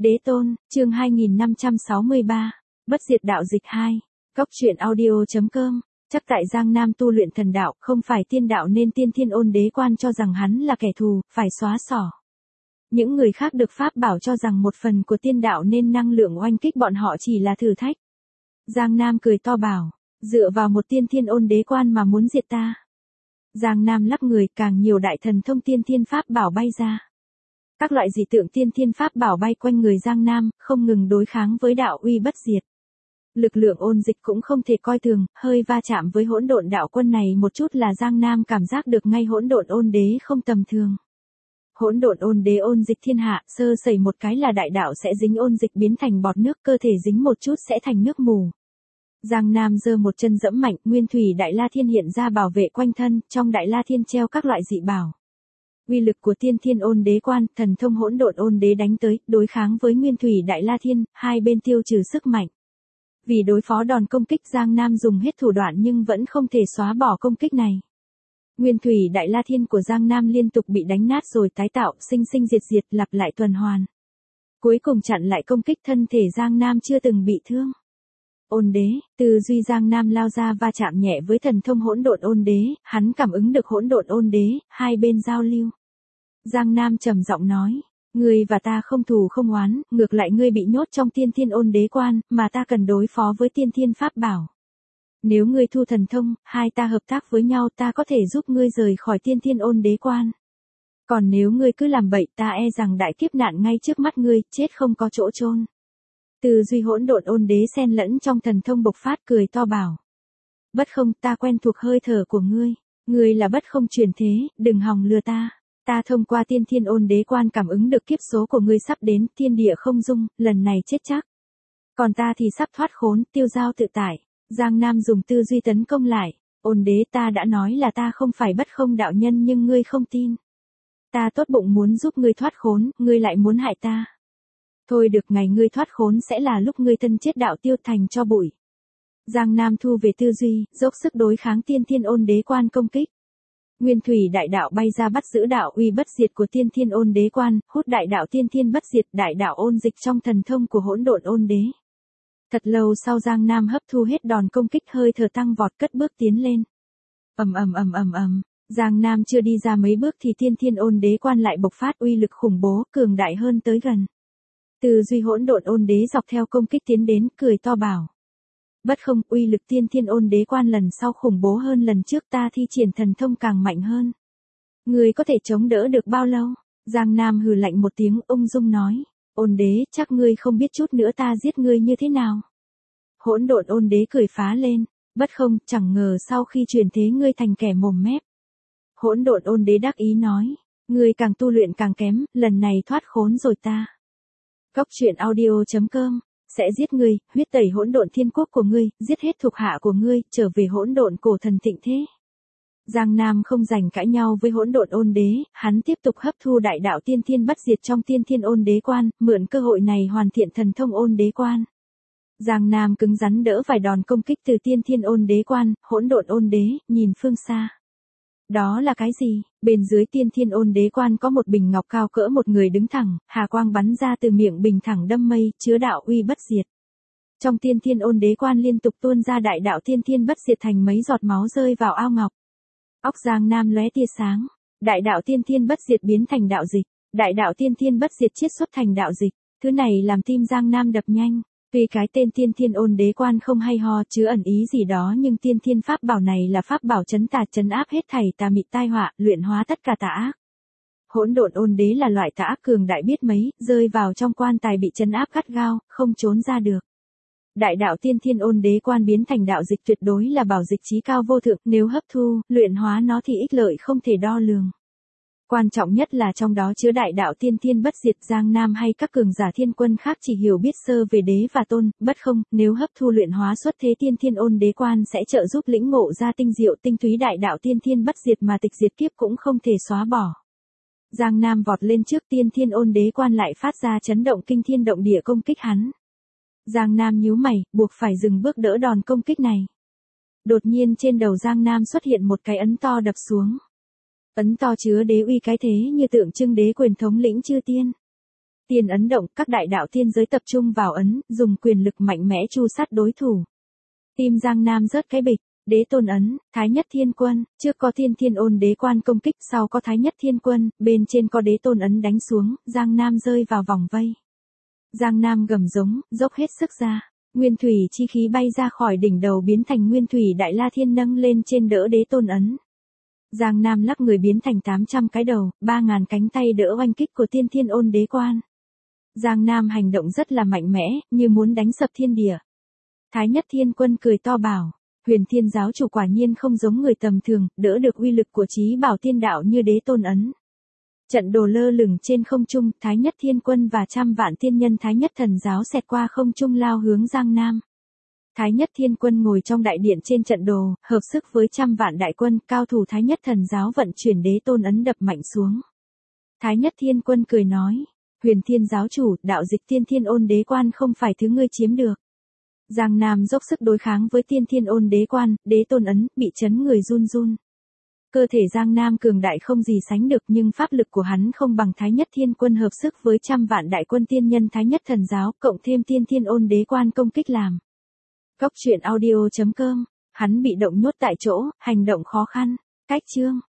Đế tôn, chương 2563, Bất diệt đạo dịch 2. Cóc truyện audio.com. Chắc tại Giang Nam tu luyện thần đạo, không phải tiên đạo nên Tiên Thiên Ôn Đế Quan cho rằng hắn là kẻ thù, phải xóa xỏ. Những người khác được pháp bảo cho rằng một phần của tiên đạo nên năng lượng oanh kích bọn họ chỉ là thử thách. Giang Nam cười to bảo, dựa vào một Tiên Thiên Ôn Đế Quan mà muốn diệt ta. Giang Nam lắc người, càng nhiều đại thần thông tiên thiên pháp bảo bay ra. Các loại dị tượng tiên thiên pháp bảo bay quanh người Giang Nam, không ngừng đối kháng với đạo uy bất diệt. Lực lượng ôn dịch cũng không thể coi thường, hơi va chạm với hỗn độn đạo quân này một chút là Giang Nam cảm giác được ngay hỗn độn ôn đế không tầm thường. Hỗn độn ôn đế ôn dịch thiên hạ, sơ sẩy một cái là đại đạo sẽ dính ôn dịch biến thành bọt nước, cơ thể dính một chút sẽ thành nước mù. Giang Nam giơ một chân dẫm mạnh, nguyên thủy đại la thiên hiện ra bảo vệ quanh thân, trong đại la thiên treo các loại dị bảo. Uy lực của Tiên Thiên Ôn Đế Quan, thần thông hỗn độn ôn đế đánh tới, đối kháng với nguyên thủy đại la thiên, hai bên tiêu trừ sức mạnh. Vì đối phó đòn công kích, Giang Nam dùng hết thủ đoạn nhưng vẫn không thể xóa bỏ công kích này. Nguyên thủy đại la thiên của Giang Nam liên tục bị đánh nát rồi tái tạo, sinh sinh diệt diệt, lặp lại tuần hoàn. Cuối cùng chặn lại công kích, thân thể Giang Nam chưa từng bị thương. Ôn đế, tư duy Giang Nam lao ra va chạm nhẹ với thần thông hỗn độn ôn đế, hắn cảm ứng được hỗn độn ôn đế, hai bên giao lưu. Giang Nam trầm giọng nói, ngươi và ta không thù không oán, ngược lại ngươi bị nhốt trong Tiên Thiên Ôn Đế Quan, mà ta cần đối phó với tiên thiên pháp bảo. Nếu ngươi thu thần thông, hai ta hợp tác với nhau, ta có thể giúp ngươi rời khỏi Tiên Thiên Ôn Đế Quan. Còn nếu ngươi cứ làm bậy, ta e rằng đại kiếp nạn ngay trước mắt ngươi, chết không có chỗ chôn. Tư duy hỗn độn ôn đế xen lẫn trong thần thông bộc phát, cười to bảo. Bất không, ta quen thuộc hơi thở của ngươi. Ngươi là bất không truyền thế, đừng hòng lừa ta. Ta thông qua Tiên Thiên Ôn Đế Quan cảm ứng được kiếp số của ngươi sắp đến, thiên địa không dung, lần này chết chắc. Còn ta thì sắp thoát khốn, tiêu dao tự tại. Giang Nam dùng tư duy tấn công lại. Ôn đế, ta đã nói là ta không phải bất không đạo nhân nhưng ngươi không tin. Ta tốt bụng muốn giúp ngươi thoát khốn, ngươi lại muốn hại ta. Thôi được, ngày ngươi thoát khốn sẽ là lúc ngươi thân chết đạo tiêu thành cho bụi. Giang Nam thu về tư duy, dốc sức đối kháng Tiên Thiên Ôn Đế Quan công kích. Nguyên thủy đại đạo bay ra bắt giữ đạo uy bất diệt của Tiên Thiên Ôn Đế Quan, hút đại đạo tiên thiên bất diệt, đại đạo ôn dịch trong thần thông của hỗn độn ôn đế. Thật lâu sau Giang Nam hấp thu hết đòn công kích, hơi thở tăng vọt, cất bước tiến lên. Giang Nam chưa đi ra mấy bước thì Tiên Thiên Ôn Đế Quan lại bộc phát uy lực khủng bố, cường đại hơn tới gần. Tư duy hỗn độn ôn đế dọc theo công kích tiến đến, cười to bảo. Bất không, uy lực Tiên Thiên Ôn Đế Quan lần sau khủng bố hơn lần trước, ta thi triển thần thông càng mạnh hơn. Ngươi có thể chống đỡ được bao lâu? Giang Nam hừ lạnh một tiếng, ung dung nói. Ôn đế, chắc ngươi không biết chút nữa ta giết ngươi như thế nào. Hỗn độn ôn đế cười phá lên. Bất không, chẳng ngờ sau khi truyền thế ngươi thành kẻ mồm mép. Hỗn độn ôn đế đắc ý nói. Ngươi càng tu luyện càng kém, lần này thoát khốn rồi ta. Cóc truyện audio.com. Sẽ giết ngươi, huyết tẩy hỗn độn thiên quốc của ngươi, giết hết thuộc hạ của ngươi, trở về hỗn độn cổ thần thịnh thế. Giang Nam không rảnh cãi nhau với hỗn độn ôn đế, hắn tiếp tục hấp thu đại đạo tiên thiên bất diệt trong Tiên Thiên Ôn Đế Quan, mượn cơ hội này hoàn thiện thần thông ôn đế quan. Giang Nam cứng rắn đỡ vài đòn công kích từ Tiên Thiên Ôn Đế Quan, hỗn độn ôn đế, nhìn phương xa. Đó là cái gì? Bên dưới Tiên Thiên Ôn Đế Quan có một bình ngọc cao cỡ một người đứng thẳng, hà quang bắn ra từ miệng bình thẳng đâm mây, chứa đạo uy bất diệt. Trong Tiên Thiên Ôn Đế Quan liên tục tuôn ra đại đạo tiên thiên bất diệt thành mấy giọt máu rơi vào ao ngọc. Óc Giang Nam lóe tia sáng, đại đạo tiên thiên bất diệt biến thành đạo dịch, đại đạo tiên thiên bất diệt chiết xuất thành đạo dịch, thứ này làm tim Giang Nam đập nhanh. Tuy cái tên Tiên Thiên Ôn Đế Quan không hay ho chứa ẩn ý gì đó nhưng tiên thiên pháp bảo này là pháp bảo trấn tà, trấn áp hết thảy tà mị tai họa, luyện hóa tất cả tà ác. Hỗn độn ôn đế là loại tà ác cường đại biết mấy, rơi vào trong quan tài bị trấn áp gắt gao, không trốn ra được. Đại đạo Tiên Thiên Ôn Đế Quan biến thành đạo dịch tuyệt đối là bảo dịch chí cao vô thượng, nếu hấp thu, luyện hóa nó thì ích lợi không thể đo lường. Quan trọng nhất là trong đó chứa đại đạo tiên thiên bất diệt. Giang Nam hay các cường giả thiên quân khác chỉ hiểu biết sơ về đế và tôn, bất không, nếu hấp thu luyện hóa xuất thế Tiên Thiên Ôn Đế Quan sẽ trợ giúp lĩnh ngộ ra tinh diệu tinh túy đại đạo tiên thiên bất diệt mà tịch diệt kiếp cũng không thể xóa bỏ. Giang Nam vọt lên trước, Tiên Thiên Ôn Đế Quan lại phát ra chấn động kinh thiên động địa công kích hắn. Giang Nam nhíu mày, buộc phải dừng bước đỡ đòn công kích này. Đột nhiên trên đầu Giang Nam xuất hiện một cái ấn to đập xuống. Ấn to chứa đế uy cái thế như tượng trưng đế quyền thống lĩnh chư tiên. Tiên ấn động, các đại đạo tiên giới tập trung vào ấn, dùng quyền lực mạnh mẽ tru sát đối thủ. Tim Giang Nam rớt cái bịch, Đế Tôn ấn, Thái Nhất Thiên Quân, trước có Thiên Thiên Ôn Đế Quan công kích, sau có Thái Nhất Thiên Quân, bên trên có Đế Tôn ấn đánh xuống, Giang Nam rơi vào vòng vây. Giang Nam gầm giống, dốc hết sức ra, nguyên thủy chi khí bay ra khỏi đỉnh đầu biến thành nguyên thủy đại la thiên nâng lên trên đỡ Đế Tôn ấn. Giang Nam lắc người biến thành 800 cái đầu, 3.000 cánh tay đỡ oanh kích của Tiên Thiên Ôn Đế Quan. Giang Nam hành động rất là mạnh mẽ, như muốn đánh sập thiên địa. Thái Nhất Thiên Quân cười to bảo, Huyền Thiên giáo chủ quả nhiên không giống người tầm thường, đỡ được uy lực của chí bảo tiên đạo như Đế Tôn ấn. Trận đồ lơ lửng trên không trung, Thái Nhất Thiên Quân và trăm vạn tiên nhân Thái Nhất thần giáo xẹt qua không trung lao hướng Giang Nam. Thái Nhất Thiên Quân ngồi trong đại điện trên trận đồ, hợp sức với trăm vạn đại quân, cao thủ Thái Nhất thần giáo vận chuyển Đế Tôn ấn đập mạnh xuống. Thái Nhất Thiên Quân cười nói, Huyền Thiên giáo chủ, đạo dịch Tiên Thiên Ôn Đế Quan không phải thứ ngươi chiếm được. Giang Nam dốc sức đối kháng với Tiên Thiên Ôn Đế Quan, Đế Tôn ấn, bị chấn người run run. Cơ thể Giang Nam cường đại không gì sánh được, nhưng pháp lực của hắn không bằng Thái Nhất Thiên Quân hợp sức với trăm vạn đại quân tiên nhân Thái Nhất thần giáo, cộng thêm Tiên Thiên Ôn Đế Quan công kích làm. Góc truyện audio.com, hắn bị động nhốt tại chỗ, hành động khó khăn. Cách chương